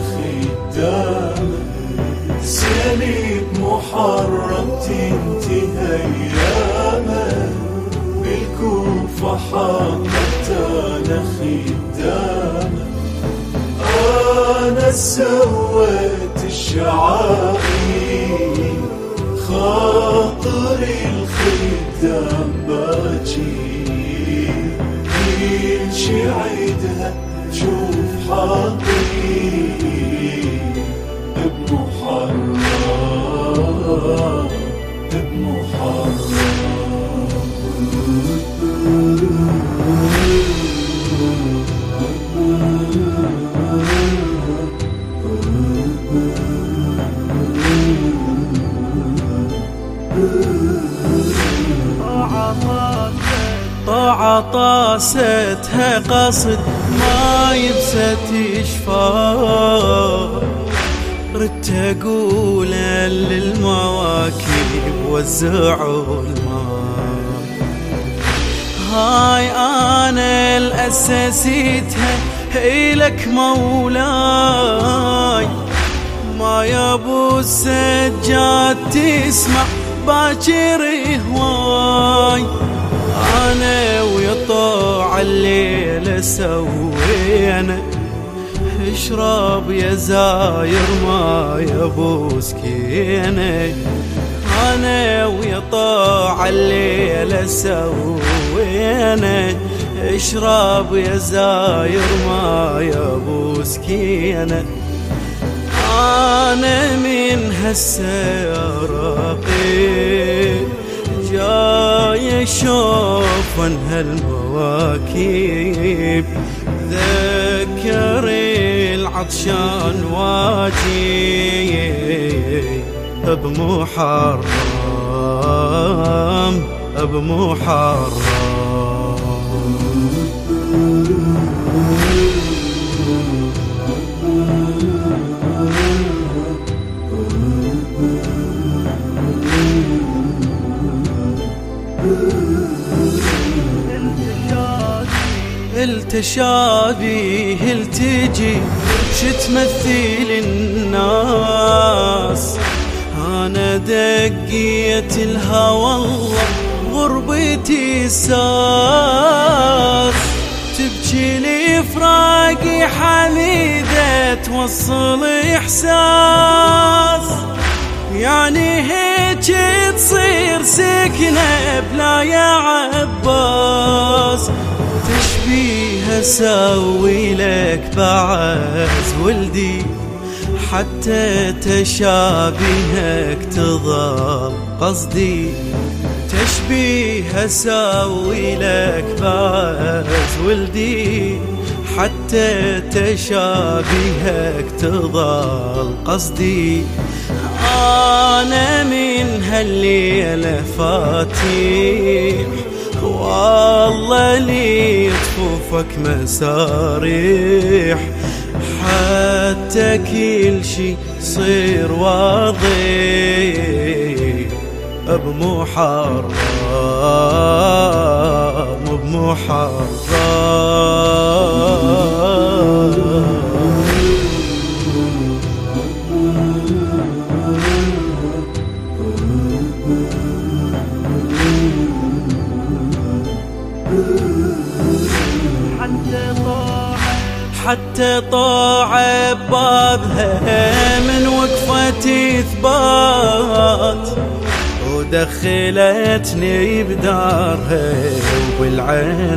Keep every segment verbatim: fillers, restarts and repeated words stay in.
خدامه، سليب محرم تنتهي أيامه، بالكوفة حطت أنا خدامه. أنا سويت الشعائر، خاطري الخدام باجي، كل شي عيدها تشوف حقير، بمحرم بمحرم. طاعة طاستها قصد ما يبسى تشفى، ردت أقول للمواكب وزعوا الماء. هاي أنا الأساسيتها إلك مولاي، ما يابو السجاد تسمع باكر هواي. أنا ويا طاع الليلة سوينا، اشرب يا زاير ما يابو سكينة. أنا ويا طاع الليلة سوينا، اشرب يا زاير ما يابو سكينة. أنا من هالسيارة جاي اشوف هالمواكب، ذكر العطشان واجي، بمحرم بمحرم. التشابيه التجي شتمثل الناس، أنا دقية الهوى الله غربتي ساس. تبكي لي فراقي حميدة توصل إحساس، يعني هيك تصير سكنة بلا يا عباس. تشبيه اسوي لك بعز ولدي، حتى تشابهك تظل قصدي. تشبيه اسوي لك بعز ولدي، حتى تشابهك تظل قصدي. أنا من هالليلة فاتح، والله لي طفوفك مسارح، حتى كل شي صير واضح، بمحرم بمحرم. حتى طاع بابها من وقفة إثبات، ودخلتني بدارها وبالعين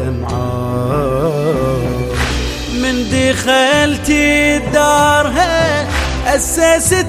دمعات. من دخلت دارها أسست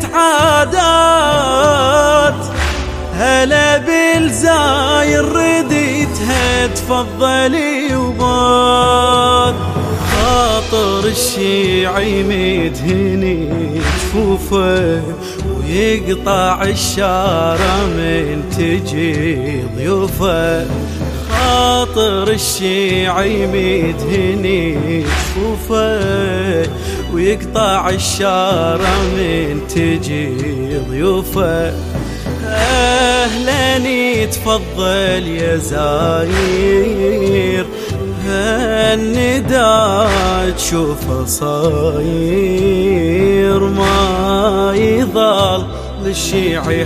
عادات، هلا بالزاير رديتها تفضلي وبات. خاطر الشيعي مدهني جفوفه، ويقطع الشارع من تجي ضيوفه. خاطر الشيعي مدهني جفوفه، ويقطع الشارع من تجي ضيوفه. أهلا يتفضل يا زاير، هالنداء تشوفه صاير الشيعي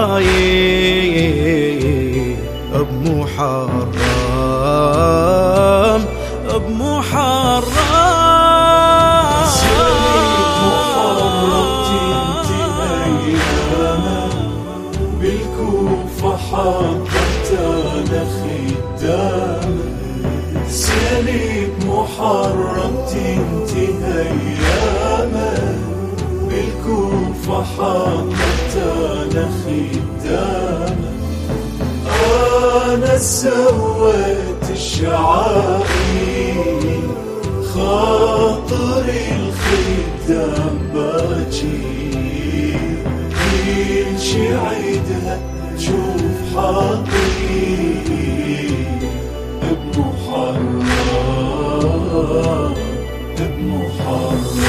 حايي بمحرم بمحرم. سليم محرم تنتهي أيامه بالكوفة حضرت أنا خدامه. سليم محرم تنتهي أيامه بالكوفة حضرت أنا خدامه. أنا سويت الشعائر خاطري الخدام باجير. كل شي عيدها تشوف حقير بمحرم بمحرم.